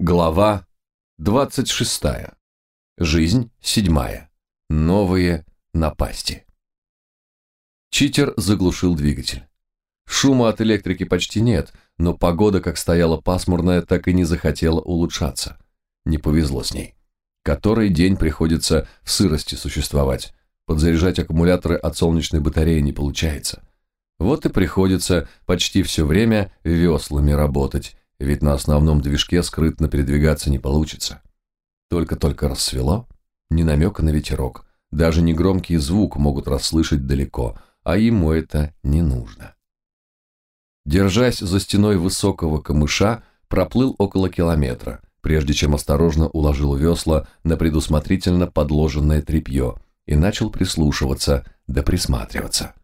Глава 26. Жизнь 7. Новые напасти. Читер заглушил двигатель. Шума от электрики почти нет, но погода как стояла пасмурная, так и не захотела улучшаться. Не повезло с ней. Который день приходится в сырости существовать. Подзаряжать аккумуляторы от солнечной батареи не получается. Вот и приходится почти все время веслами работать, ведь на основном движке скрытно передвигаться не получится. Только-только рассвело, ни намека на ветерок, даже негромкий звук могут расслышать далеко, а ему это не нужно. Держась за стеной высокого камыша, проплыл около километра, прежде чем осторожно уложил весла на предусмотрительно подложенное тряпье и начал прислушиваться да присматриваться.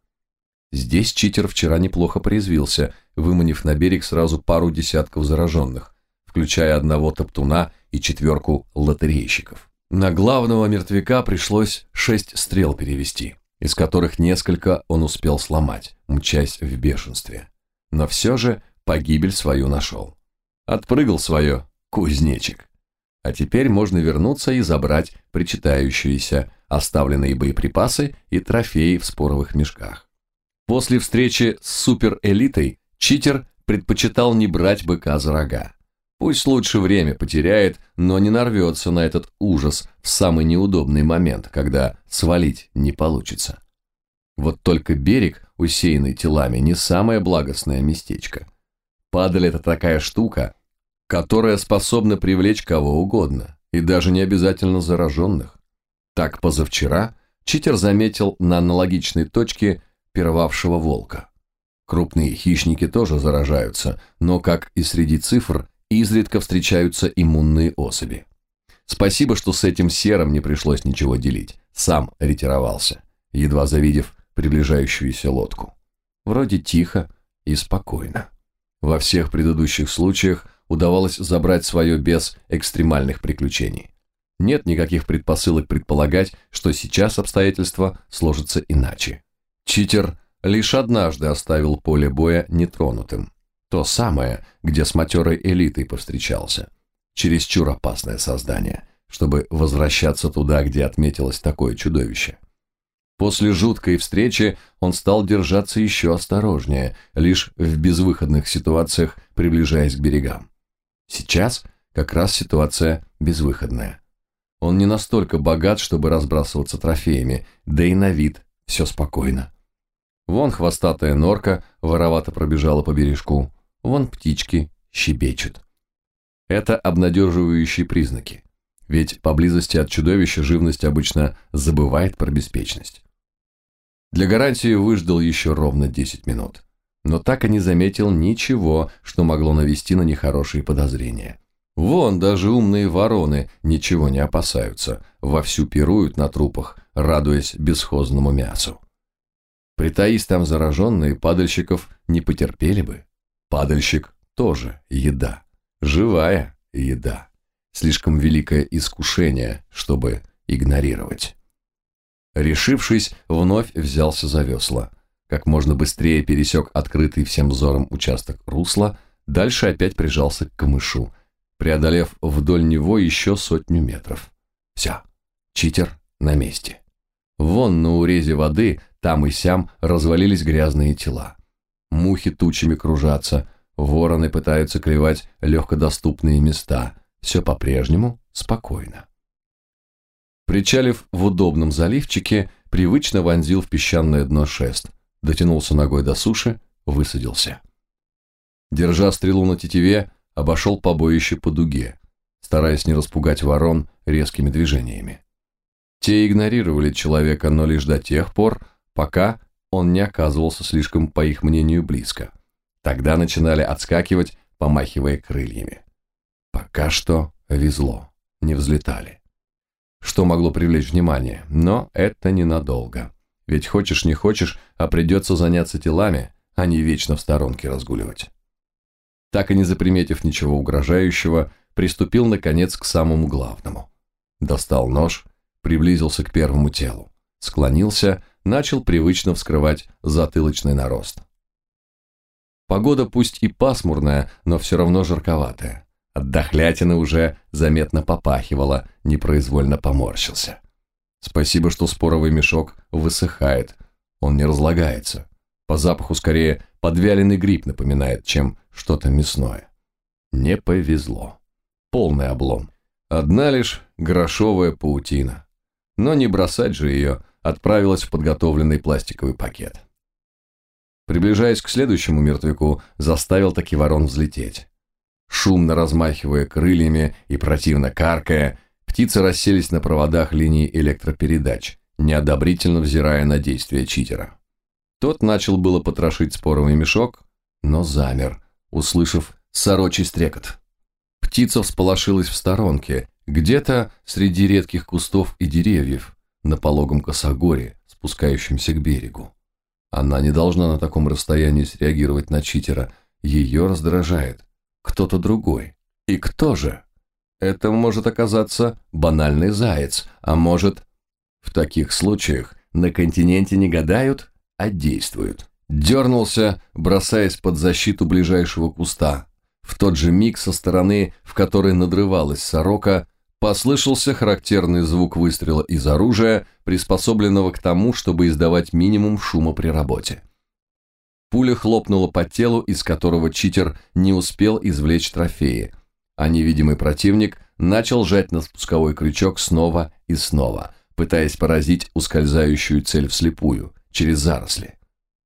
Здесь читер вчера неплохо порезвился, выманив на берег сразу пару десятков зараженных, включая одного топтуна и 4 лотерейщиков. На главного мертвяка пришлось 6 стрел перевести, из которых несколько он успел сломать, мчась в бешенстве. Но все же погибель свою нашел. Отпрыгал свое, кузнечик. А теперь можно вернуться и забрать причитающиеся оставленные боеприпасы и трофеи в споровых мешках. После встречи с суперэлитой читер предпочитал не брать быка за рога. Пусть лучше время потеряет, но не нарвется на этот ужас в самый неудобный момент, когда свалить не получится. Вот только берег, усеянный телами, не самое благостное местечко. Падаль – это такая штука, которая способна привлечь кого угодно, и даже не обязательно зараженных. Так позавчера читер заметил на аналогичной точке пировавшего волка. Крупные хищники тоже заражаются, но, как и среди цифр, изредка встречаются иммунные особи. Спасибо, что с этим серым не пришлось ничего делить, сам ретировался, едва завидев приближающуюся лодку. Вроде тихо и спокойно. Во всех предыдущих случаях удавалось забрать свое без экстремальных приключений. Нет никаких предпосылок предполагать, что сейчас обстоятельства сложатся иначе. Читер лишь однажды оставил поле боя нетронутым. То самое, где с матерой элитой повстречался. Чересчур опасное создание, чтобы возвращаться туда, где отметилось такое чудовище. После жуткой встречи он стал держаться еще осторожнее, лишь в безвыходных ситуациях приближаясь к берегам. Сейчас как раз ситуация безвыходная. Он не настолько богат, чтобы разбрасываться трофеями, да и на вид все спокойно. Вон хвостатая норка воровато пробежала по бережку, вон птички щебечут. Это обнадеживающие признаки, ведь поблизости от чудовища живность обычно забывает про беспечность. Для гарантии выждал еще ровно 10 минут, но так и не заметил ничего, что могло навести на нехорошие подозрения. Вон даже умные вороны ничего не опасаются, вовсю пируют на трупах, радуясь бесхозному мясу. Притаись там зараженные, падальщиков не потерпели бы. Падальщик тоже еда. Живая еда. Слишком великое искушение, чтобы игнорировать. Решившись, вновь взялся за весла. Как можно быстрее пересек открытый всем взором участок русла, дальше опять прижался к камышу, преодолев вдоль него еще 100 метров. Все, читер на месте. Вон на урезе воды там и сям развалились грязные тела. Мухи тучами кружатся, вороны пытаются клевать легкодоступные места. Все по-прежнему спокойно. Причалив в удобном заливчике, привычно вонзил в песчаное дно шест, дотянулся ногой до суши, высадился. Держа стрелу на тетиве, обошел побоище по дуге, стараясь не распугать ворон резкими движениями. Те игнорировали человека, но лишь до тех пор, пока он не оказывался слишком, по их мнению, близко. Тогда начинали отскакивать, помахивая крыльями. Пока что везло, не взлетали. Что могло привлечь внимание, но это ненадолго. Ведь хочешь не хочешь, а придется заняться телами, а не вечно в сторонке разгуливать. Так и не заприметив ничего угрожающего, приступил, наконец, к самому главному. Достал нож, приблизился к первому телу, склонился, начал привычно вскрывать затылочный нарост. Погода пусть и пасмурная, но все равно жарковатая. От дохлятины уже заметно попахивало, непроизвольно поморщился. Спасибо, что споровый мешок высыхает, он не разлагается. По запаху скорее подвяленный гриб напоминает, чем что-то мясное. Не повезло. Полный облом. Одна лишь грошовая паутина. Но не бросать же ее, отправилась в подготовленный пластиковый пакет. Приближаясь к следующему мертвяку, заставил таки ворон взлететь. Шумно размахивая крыльями и противно каркая, птицы расселись на проводах линии электропередач, неодобрительно взирая на действия читера. Тот начал было потрошить споровый мешок, но замер, услышав сорочий стрекот. Птица всполошилась в сторонке, где-то среди редких кустов и деревьев, на пологом косогоре, спускающемся к берегу. Она не должна на таком расстоянии среагировать на читера, ее раздражает кто-то другой. И кто же? Это может оказаться банальный заяц, а может... В таких случаях на континенте не гадают, а действуют. Дернулся, бросаясь под защиту ближайшего куста. В тот же миг со стороны, в которой надрывалась сорока, послышался характерный звук выстрела из оружия, приспособленного к тому, чтобы издавать минимум шума при работе. Пуля хлопнула по телу, из которого читер не успел извлечь трофеи, а невидимый противник начал жать на спусковой крючок снова и снова, пытаясь поразить ускользающую цель вслепую, через заросли.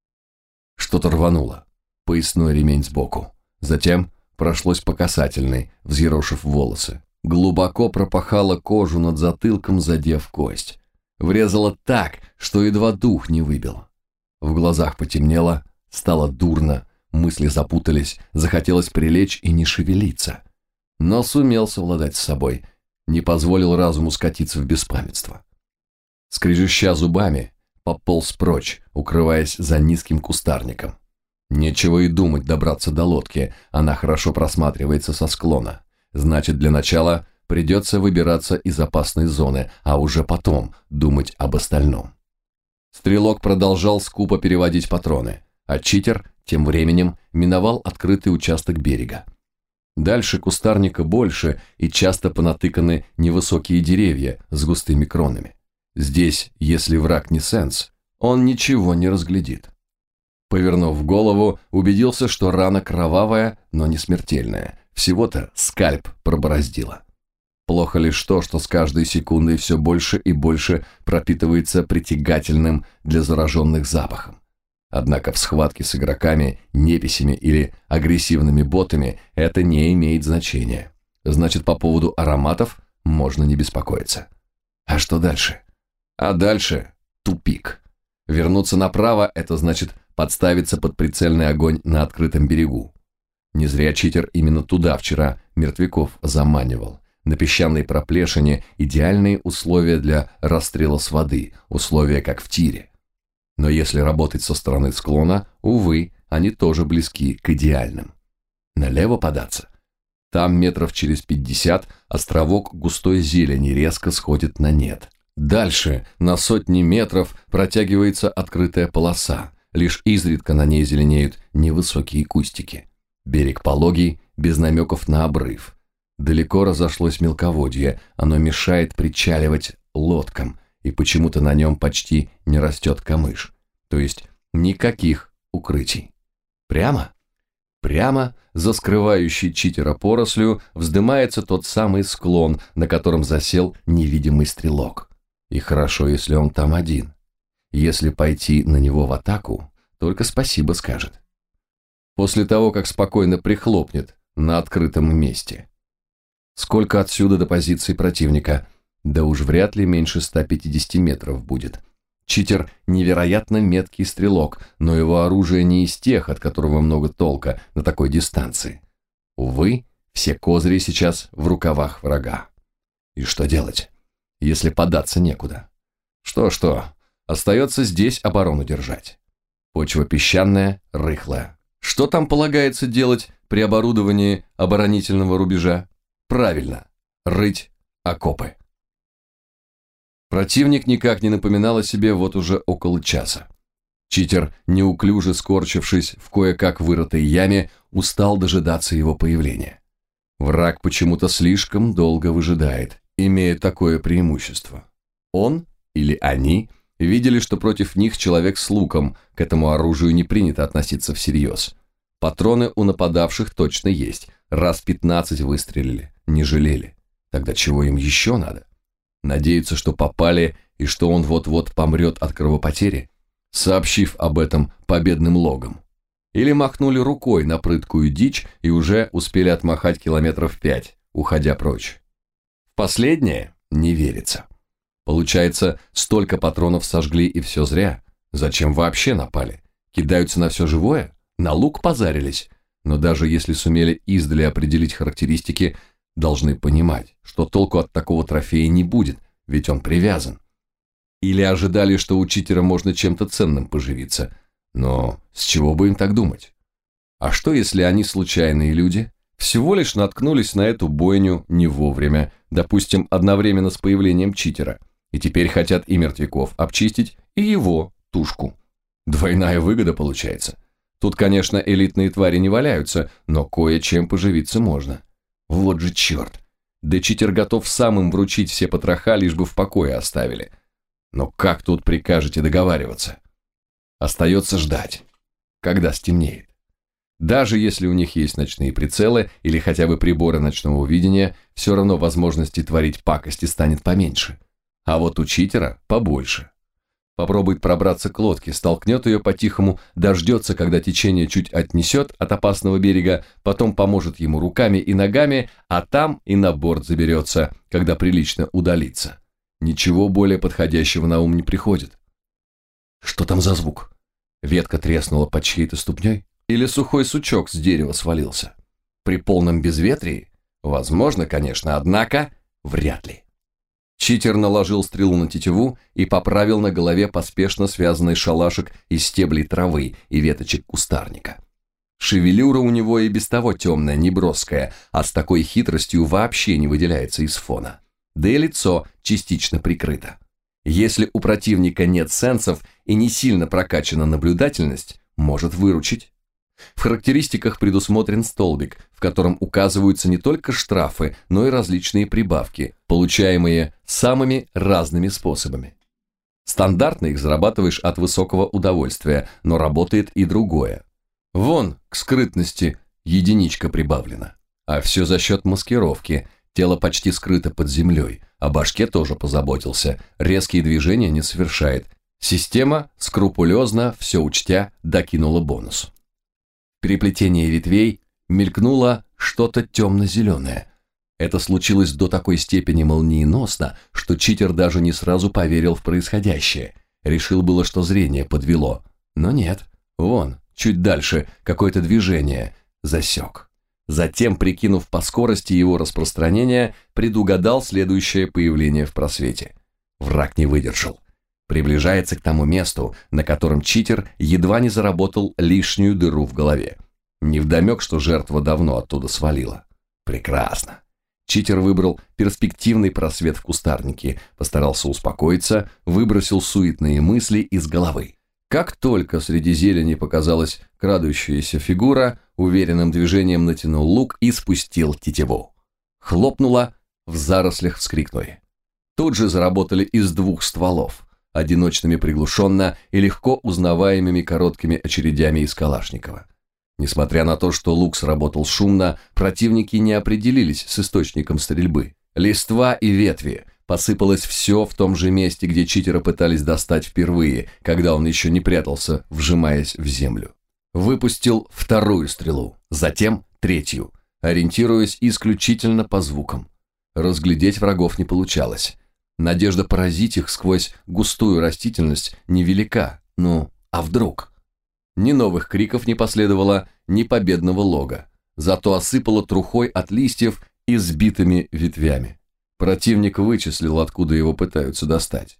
Что-то рвануло, поясной ремень сбоку. Затем прошлось по касательной, взъерошив волосы. Глубоко пропахало кожу над затылком, задев кость. Врезало так, что едва дух не выбило. В глазах потемнело, стало дурно, мысли запутались, захотелось прилечь и не шевелиться. Но сумел совладать с собой, не позволил разуму скатиться в беспамятство. Скрежеща зубами, пополз прочь, укрываясь за низким кустарником. Нечего и думать добраться до лодки, она хорошо просматривается со склона. Значит, для начала придется выбираться из опасной зоны, а уже потом думать об остальном. Стрелок продолжал скупо переводить патроны, а читер тем временем миновал открытый участок берега. Дальше кустарника больше и часто понатыканы невысокие деревья с густыми кронами. Здесь, если враг не сенс, он ничего не разглядит. Повернув голову, убедился, что рана кровавая, но не смертельная. Всего-то скальп пробороздило. Плохо лишь то, что с каждой секундой все больше и больше пропитывается притягательным для зараженных запахом. Однако в схватке с игроками, неписями или агрессивными ботами это не имеет значения. Значит, по поводу ароматов можно не беспокоиться. А что дальше? А дальше тупик. Вернуться направо – это значит подставиться под прицельный огонь на открытом берегу. Не зря читер именно туда вчера мертвяков заманивал. На песчаной проплешине идеальные условия для расстрела с воды, условия как в тире. Но если работать со стороны склона, увы, они тоже близки к идеальным. Налево податься. Там метров через 50 островок густой зелени резко сходит на нет. Дальше на сотни метров протягивается открытая полоса, лишь изредка на ней зеленеют невысокие кустики. Берег пологий, без намеков на обрыв. Далеко разошлось мелководье, оно мешает причаливать лодкам, и почему-то на нем почти не растет камыш. То есть никаких укрытий. Прямо? Прямо за скрывающей читера порослью вздымается тот самый склон, на котором засел невидимый стрелок. И хорошо, если он там один. Если пойти на него в атаку, только спасибо скажет. После того, как спокойно прихлопнет на открытом месте. Сколько отсюда до позиции противника? Да уж вряд ли меньше 150 метров будет. Читер невероятно меткий стрелок, но его оружие не из тех, от которого много толка на такой дистанции. Увы, все козыри сейчас в рукавах врага. И что делать, если податься некуда? Что-что, остается здесь оборону держать. Почва песчаная, рыхлая. Что там полагается делать при оборудовании оборонительного рубежа? Правильно, рыть окопы. Противник никак не напоминал о себе вот уже около часа. Читер, неуклюже скорчившись в кое-как вырытой яме, устал дожидаться его появления. Враг почему-то слишком долго выжидает, имея такое преимущество. Он или они видели, что против них человек с луком, к этому оружию не принято относиться всерьез. Патроны у нападавших точно есть, раз 15 выстрелили, не жалели. Тогда чего им еще надо? Надеются, что попали и что он вот-вот помрет от кровопотери, сообщив об этом победным логам. Или махнули рукой на прыткую дичь и уже успели отмахать километров 5, уходя прочь. В последнее не верится. Получается, столько патронов сожгли и все зря. Зачем вообще напали? Кидаются на все живое? На лук позарились? Но даже если сумели издали определить характеристики, должны понимать, что толку от такого трофея не будет, ведь он привязан. Или ожидали, что у читера можно чем-то ценным поживиться. Но с чего бы им так думать? А что, если они случайные люди, всего лишь наткнулись на эту бойню не вовремя, допустим, одновременно с появлением читера, и теперь хотят и мертвяков обчистить, и его тушку? Двойная выгода получается. Тут, конечно, элитные твари не валяются, но кое-чем поживиться можно. Вот же черт! Да читер готов сам им вручить все потроха, лишь бы в покое оставили. Но как тут прикажете договариваться? Остается ждать, когда стемнеет. Даже если у них есть ночные прицелы или хотя бы приборы ночного видения, все равно возможности творить пакости станет поменьше. А вот у читера побольше. Попробует пробраться к лодке, столкнет ее по-тихому, дождется, когда течение чуть отнесет от опасного берега, потом поможет ему руками и ногами, а там и на борт заберется, когда прилично удалится. Ничего более подходящего на ум не приходит. Что там за звук? Ветка треснула под чьей-то ступней? Или сухой сучок с дерева свалился? При полном безветрии? Возможно, конечно, однако вряд ли. Читер наложил стрелу на тетиву и поправил на голове поспешно связанный шалашик из стеблей травы и веточек кустарника. Шевелюра у него и без того темная, неброская, а с такой хитростью вообще не выделяется из фона. Да и лицо частично прикрыто. Если у противника нет сенсов и не сильно прокачана наблюдательность, может выручить. В характеристиках предусмотрен столбик, в котором указываются не только штрафы, но и различные прибавки, получаемые самыми разными способами. Стандартно их зарабатываешь от высокого удовольствия, но работает и другое. Вон, к скрытности единичка прибавлена. А все за счет маскировки. Тело почти скрыто под землей, о башке тоже позаботился, резкие движения не совершает. Система, скрупулезно, все учтя, докинула бонус. В переплетении ветвей мелькнуло что-то темно-зеленое. Это случилось до такой степени молниеносно, что читер даже не сразу поверил в происходящее. Решил было, что зрение подвело. Но нет, вон, чуть дальше, какое-то движение, засек. Затем, прикинув по скорости его распространения, предугадал следующее появление в просвете. Враг не выдержал. Приближается к тому месту, на котором читер едва не заработал лишнюю дыру в голове. Невдомек, что жертва давно оттуда свалила. Прекрасно. Читер выбрал перспективный просвет в кустарнике, постарался успокоиться, выбросил суетные мысли из головы. Как только среди зелени показалась крадущаяся фигура, уверенным движением натянул лук и спустил тетиву. Хлопнуло, в зарослях вскрикнули. Тут же заработали из двух стволов, одиночными приглушенно и легко узнаваемыми короткими очередями из Калашникова. Несмотря на то, что лук сработал шумно, противники не определились с источником стрельбы. Листва и ветви. Посыпалось все в том же месте, где читера пытались достать впервые, когда он еще не прятался, вжимаясь в землю. Выпустил вторую стрелу, затем третью, ориентируясь исключительно по звукам. Разглядеть врагов не получалось. Надежда поразить их сквозь густую растительность невелика. Ну, а вдруг? Ни новых криков не последовало, ни победного лога. Зато осыпало трухой от листьев и сбитыми ветвями. Противник вычислил, откуда его пытаются достать.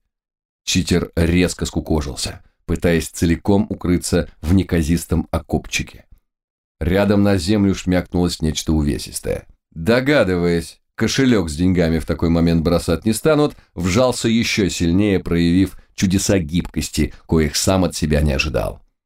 Читер резко скукожился, пытаясь целиком укрыться в неказистом окопчике. Рядом на землю шмякнулось нечто увесистое. Догадываясь, кошелек с деньгами в такой момент бросать не станут, вжался еще сильнее, проявив чудеса гибкости, коих сам от себя не ожидал.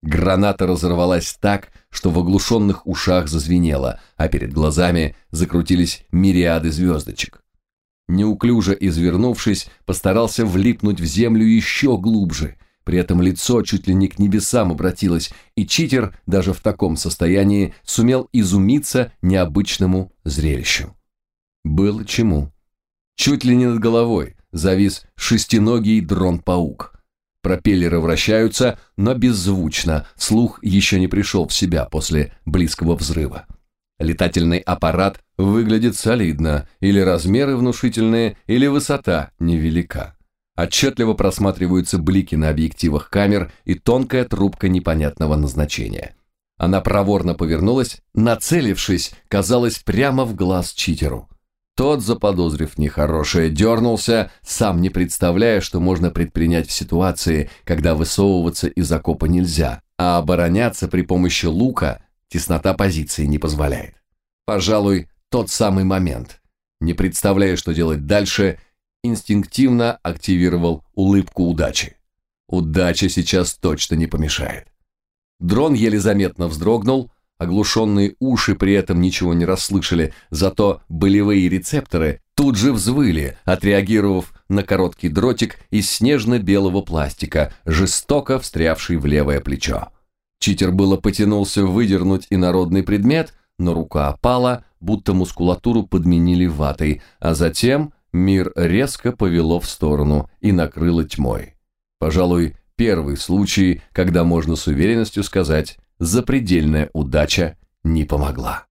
Граната разорвалась так, что в оглушенных ушах зазвенело, а перед глазами закрутились мириады звездочек. Неуклюже извернувшись, постарался влипнуть в землю еще глубже. При этом лицо чуть ли не к небесам обратилось, и читер даже в таком состоянии сумел изумиться необычному зрелищу. Было чему. Чуть ли не над головой завис шестиногий дрон-паук. Пропеллеры вращаются, но беззвучно, слух еще не пришел в себя после близкого взрыва. Летательный аппарат выглядит солидно, или размеры внушительные, или высота невелика. Отчетливо просматриваются блики на объективах камер и тонкая трубка непонятного назначения. Она проворно повернулась, нацелившись, казалось, прямо в глаз читеру. Тот, заподозрив нехорошее, дернулся, сам не представляя, что можно предпринять в ситуации, когда высовываться из окопа нельзя, а обороняться при помощи лука теснота позиции не позволяет. Пожалуй, тот самый момент. Не представляя, что делать дальше, инстинктивно активировал улыбку удачи. Удача сейчас точно не помешает. Дрон еле заметно вздрогнул, оглушенные уши при этом ничего не расслышали, зато болевые рецепторы тут же взвыли, отреагировав на короткий дротик из снежно-белого пластика, жестоко встрявший в левое плечо. Читер было потянулся выдернуть инородный предмет, но рука опала, будто мускулатуру подменили ватой, а затем мир резко повело в сторону и накрыло тьмой. Пожалуй, первый случай, когда можно с уверенностью сказать, запредельная удача не помогла.